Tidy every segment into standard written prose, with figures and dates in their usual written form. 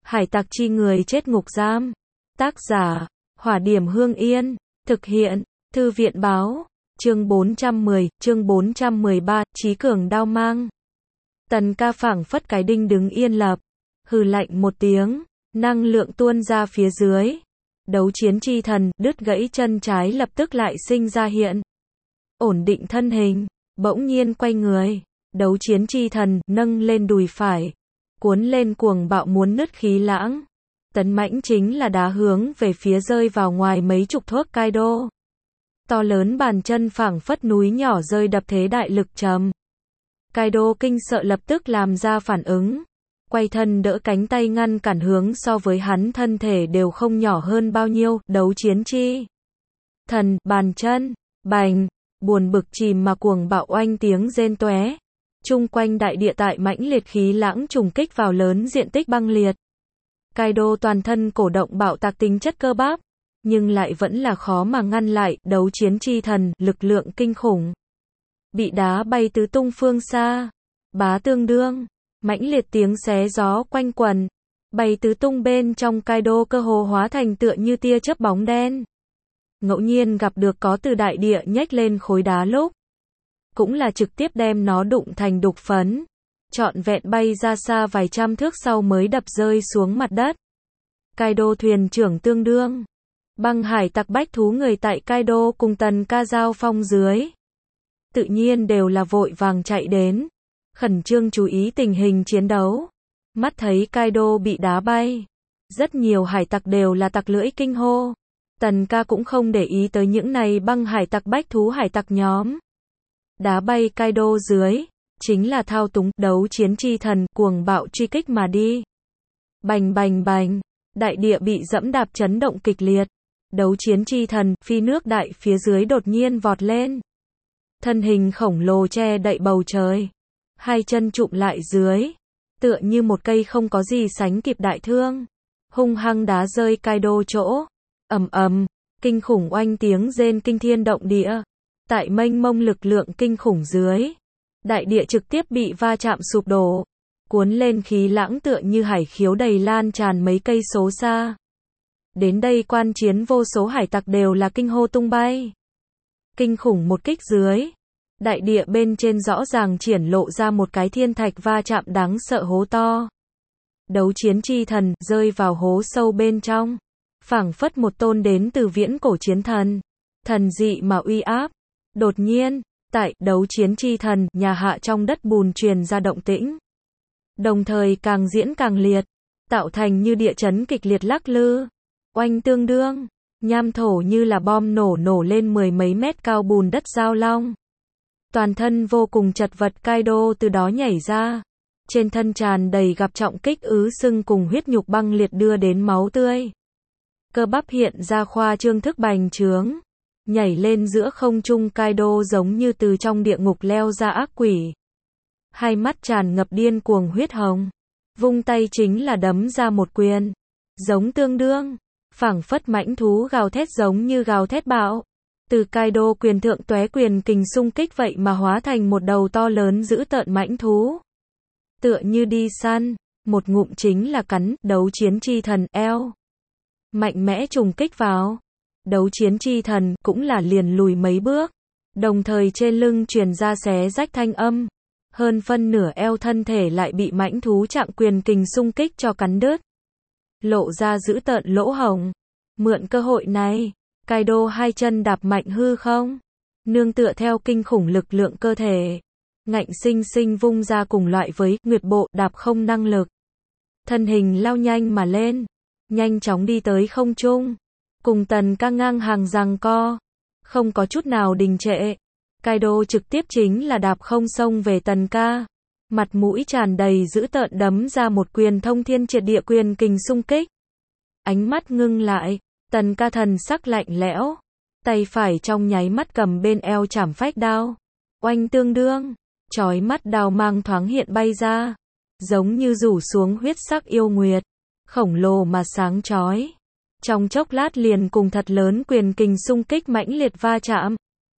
Hải tặc chi người chết ngục giam. Tác giả, Hỏa Điểm Hương Yên. Thực hiện, Thư viện báo. Chương 410, chương 413, Chí Cường đao mang. Tần Ca phảng phất cái đinh đứng yên lập. Hừ lạnh một tiếng, năng lượng tuôn ra phía dưới. Đấu chiến chi thần, đứt gãy chân trái lập tức lại sinh ra hiện. Ổn định thân hình, bỗng nhiên quay người. Đấu chiến chi thần, nâng lên đùi phải. Cuốn lên cuồng bạo muốn nứt khí lãng. Tấn mãnh chính là đá hướng về phía rơi vào ngoài mấy chục thước Kaido. To lớn bàn chân phảng phất núi nhỏ rơi đập thế đại lực trầm. Kaido kinh sợ lập tức làm ra phản ứng. Quay thân đỡ cánh tay ngăn cản hướng so với hắn thân thể đều không nhỏ hơn bao nhiêu, đấu chiến chi. Thần, bàn chân, bành, buồn bực chìm mà cuồng bạo oanh tiếng rên tóe. Chung quanh đại địa tại mãnh liệt khí lãng trùng kích vào lớn diện tích băng liệt. Kaido toàn thân cổ động bạo tạc tính chất cơ bắp, nhưng lại vẫn là khó mà ngăn lại, đấu chiến chi thần, lực lượng kinh khủng. Bị đá bay tứ tung phương xa, bá tương đương, mãnh liệt tiếng xé gió quanh quần, bay tứ tung bên trong Kaido cơ hồ hóa thành tựa như tia chớp bóng đen. Ngẫu nhiên gặp được có từ đại địa nhếch lên khối đá lúc, cũng là trực tiếp đem nó đụng thành đục phấn, trọn vẹn bay ra xa vài trăm thước sau mới đập rơi xuống mặt đất. Kaido thuyền trưởng tương đương, băng hải tặc bách thú người tại Kaido cùng Tần Ca giao phong dưới, tự nhiên đều là vội vàng chạy đến, khẩn trương chú ý tình hình chiến đấu. Mắt thấy Kaido bị đá bay, rất nhiều hải tặc đều là tặc lưỡi kinh hô. Tần Ca cũng không để ý tới những này băng hải tặc bách thú hải tặc nhóm. Đá bay Kaido dưới, chính là thao túng đấu chiến chi thần, cuồng bạo truy kích mà đi. Bành bành bành, đại địa bị dẫm đạp chấn động kịch liệt. Đấu chiến chi thần, phi nước đại phía dưới đột nhiên vọt lên. Thân hình khổng lồ che đậy bầu trời. Hai chân chụm lại dưới, tựa như một cây không có gì sánh kịp đại thương. Hung hăng đá rơi Kaido chỗ. Ầm ầm, kinh khủng oanh tiếng rên kinh thiên động địa. Tại mênh mông lực lượng kinh khủng dưới, đại địa trực tiếp bị va chạm sụp đổ, cuốn lên khí lãng tựa như hải khiếu đầy lan tràn mấy cây số xa. Đến đây quan chiến vô số hải tặc đều là kinh hô tung bay. Kinh khủng một kích dưới, đại địa bên trên rõ ràng triển lộ ra một cái thiên thạch va chạm đáng sợ hố to. Đấu chiến chi thần rơi vào hố sâu bên trong, phảng phất một tôn đến từ viễn cổ chiến thần, thần dị mà uy áp. Đột nhiên, tại đấu chiến chi thần, nhà hạ trong đất bùn truyền ra động tĩnh. Đồng thời càng diễn càng liệt, tạo thành như địa chấn kịch liệt lắc lư. Oanh tương đương, nham thổ như là bom nổ lên mười mấy mét cao bùn đất giao long. Toàn thân vô cùng chật vật Kaido từ đó nhảy ra. Trên thân tràn đầy gặp trọng kích ứ sưng cùng huyết nhục băng liệt đưa đến máu tươi. Cơ bắp hiện ra khoa trương thức bành trướng. Nhảy lên giữa không trung Kaido giống như từ trong địa ngục leo ra ác quỷ. Hai mắt tràn ngập điên cuồng huyết hồng. Vung tay chính là đấm ra một quyền. Giống tương đương. Phảng phất mãnh thú gào thét giống như gào thét bạo. Từ Kaido quyền thượng tóe quyền kình xung kích vậy mà hóa thành một đầu to lớn dữ tợn mãnh thú. Tựa như đi săn. Một ngụm chính là cắn đấu chiến chi thần eo. Mạnh mẽ trùng kích vào. Đấu chiến chi thần cũng là liền lùi mấy bước, đồng thời trên lưng truyền ra xé rách thanh âm. Hơn phân nửa eo thân thể lại bị mãnh thú chạm quyền kình xung kích cho cắn đứt. Lộ ra dữ tợn lỗ hổng. Mượn cơ hội này, Kaido hai chân đạp mạnh hư không, nương tựa theo kinh khủng lực lượng cơ thể, ngạnh sinh sinh vung ra cùng loại với nguyệt bộ đạp không năng lực. Thân hình lao nhanh mà lên, nhanh chóng đi tới không trung. Cùng Tần Ca ngang hàng giằng co, không có chút nào đình trệ. Kaido trực tiếp chính là đạp không xông về Tần Ca, mặt mũi tràn đầy dữ tợn đấm ra một quyền thông thiên triệt địa quyền kình xung kích. Ánh mắt ngưng lại, Tần Ca thần sắc lạnh lẽo, tay phải trong nháy mắt cầm bên eo chảm phách đao. Oanh tương đương, chói mắt đao mang thoáng hiện bay ra, giống như rủ xuống huyết sắc yêu nguyệt, khổng lồ mà sáng chói. Trong chốc lát liền cùng thật lớn quyền kình xung kích mãnh liệt va chạm.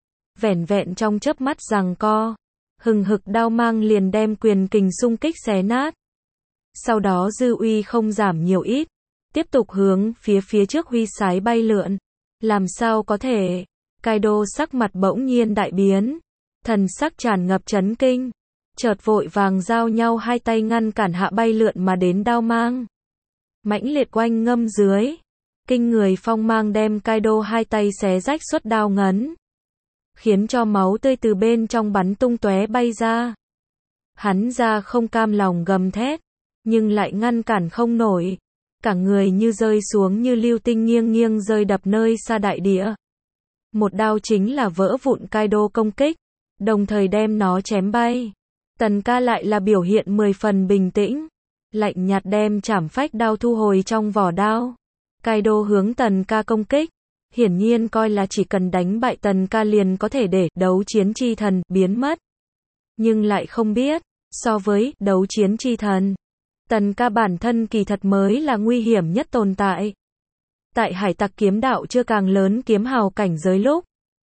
Vẻn vẹn trong chớp mắt giằng co, hừng hực đao mang liền đem quyền kình xung kích xé nát. Sau đó dư uy không giảm nhiều ít, tiếp tục hướng phía trước huy sái bay lượn. Làm sao có thể? Kaido sắc mặt bỗng nhiên đại biến, thần sắc tràn ngập chấn kinh, chợt vội vàng giao nhau hai tay ngăn cản hạ bay lượn mà đến đao mang. Mãnh liệt quanh ngâm dưới, kinh người phong mang đem Kaido hai tay xé rách xuất đao ngấn, khiến cho máu tươi từ bên trong bắn tung tóe bay ra. Hắn ra không cam lòng gầm thét, nhưng lại ngăn cản không nổi, cả người như rơi xuống như lưu tinh nghiêng nghiêng rơi đập nơi xa đại địa. Một đao chính là vỡ vụn Kaido công kích, đồng thời đem nó chém bay. Tần Ca lại là biểu hiện 10 phần bình tĩnh, lạnh nhạt đem trảm phách đao thu hồi trong vỏ đao. Kaido hướng Tần Ca công kích, hiển nhiên coi là chỉ cần đánh bại Tần Ca liền có thể để đấu chiến chi thần biến mất. Nhưng lại không biết, so với đấu chiến chi thần, Tần Ca bản thân kỳ thật mới là nguy hiểm nhất tồn tại. Tại hải tặc kiếm đạo chưa càng lớn kiếm hào cảnh giới lúc,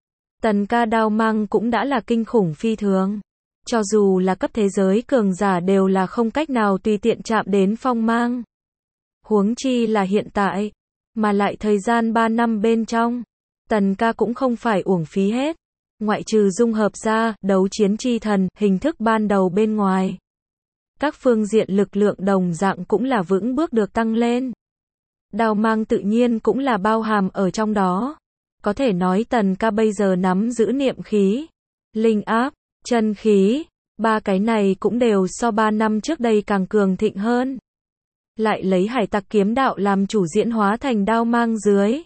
Tần Ca đao mang cũng đã là kinh khủng phi thường. Cho dù là cấp thế giới cường giả đều là không cách nào tùy tiện chạm đến phong mang. Huống chi là hiện tại, mà lại thời gian 3 năm bên trong, Tần Ca cũng không phải uổng phí hết. Ngoại trừ dung hợp ra, đấu chiến chi thần, hình thức ban đầu bên ngoài. Các phương diện lực lượng đồng dạng cũng là vững bước được tăng lên. Đao mang tự nhiên cũng là bao hàm ở trong đó. Có thể nói Tần Ca bây giờ nắm giữ niệm khí, linh áp, chân khí, ba cái này cũng đều so 3 năm trước đây càng cường thịnh hơn. Lại lấy hải tặc kiếm đạo làm chủ diễn hóa thành đao mang dưới.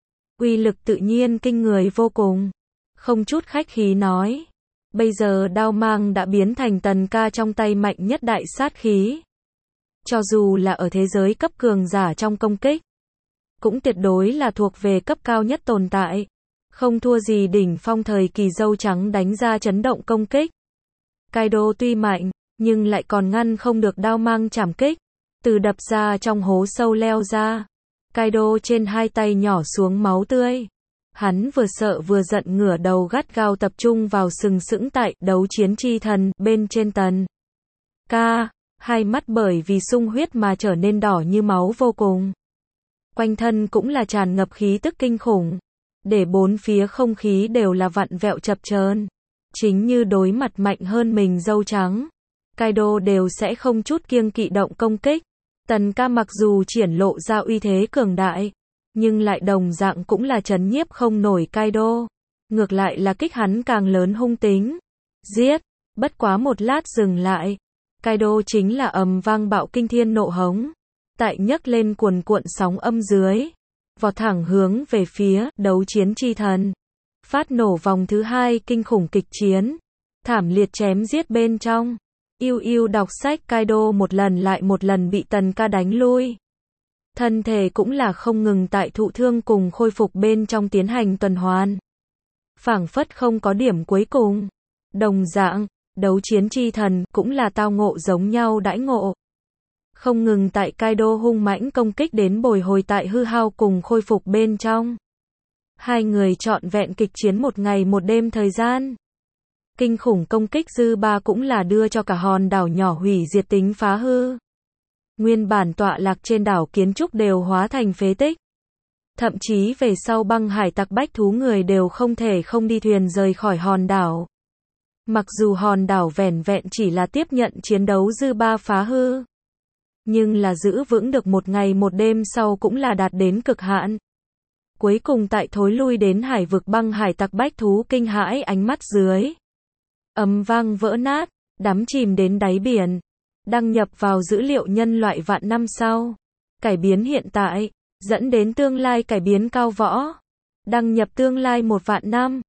Uy lực tự nhiên kinh người vô cùng. Không chút khách khí nói. Bây giờ đao mang đã biến thành Tần Ca trong tay mạnh nhất đại sát khí. Cho dù là ở thế giới cấp cường giả trong công kích, cũng tuyệt đối là thuộc về cấp cao nhất tồn tại. Không thua gì đỉnh phong thời kỳ dâu trắng đánh ra chấn động công kích. Kaido tuy mạnh, nhưng lại còn ngăn không được đao mang chảm kích. Từ đập ra trong hố sâu leo ra. Kaido trên hai tay nhỏ xuống máu tươi. Hắn vừa sợ vừa giận ngửa đầu gắt gao tập trung vào sừng sững tại đấu chiến chi thần bên trên Tần Ca. Hai mắt bởi vì sung huyết mà trở nên đỏ như máu vô cùng. Quanh thân cũng là tràn ngập khí tức kinh khủng. Để bốn phía không khí đều là vặn vẹo chập chờn. Chính như đối mặt mạnh hơn mình dâu trắng, Kaido đều sẽ không chút kiêng kỵ động công kích. Tần Ca mặc dù triển lộ ra uy thế cường đại, nhưng lại đồng dạng cũng là trấn nhiếp không nổi Kaido. Ngược lại là kích hắn càng lớn hung tính. Giết! Bất quá một lát dừng lại. Kaido chính là ầm vang bạo kinh thiên nộ hống. Tại nhấc lên cuồn cuộn sóng âm dưới. Vọt thẳng hướng về phía đấu chiến chi thần. Phát nổ vòng thứ 2 kinh khủng kịch chiến. Thảm liệt chém giết bên trong. Yêu đọc sách Kaido một lần lại một lần bị Tần Ca đánh lui. Thân thể cũng là không ngừng tại thụ thương cùng khôi phục bên trong tiến hành tuần hoàn. Phảng phất không có điểm cuối cùng. Đồng dạng, đấu chiến chi thần cũng là tao ngộ giống nhau đãi ngộ. Không ngừng tại Kaido hung mãnh công kích đến bồi hồi tại hư hao cùng khôi phục bên trong. Hai người trọn vẹn kịch chiến một ngày một đêm thời gian. Kinh khủng công kích dư ba cũng là đưa cho cả hòn đảo nhỏ hủy diệt tính phá hư. Nguyên bản tọa lạc trên đảo kiến trúc đều hóa thành phế tích. Thậm chí về sau băng hải tặc bách thú người đều không thể không đi thuyền rời khỏi hòn đảo. Mặc dù hòn đảo vẻn vẹn chỉ là tiếp nhận chiến đấu dư ba phá hư, nhưng là giữ vững được một ngày một đêm sau cũng là đạt đến cực hạn. Cuối cùng tại thối lui đến hải vực băng hải tặc bách thú kinh hãi ánh mắt dưới. Ầm vang vỡ nát, đắm chìm đến đáy biển. Đăng nhập vào dữ liệu nhân loại vạn năm sau. Cải biến hiện tại, dẫn đến tương lai cải biến cao võ. Đăng nhập tương lai 1 vạn năm.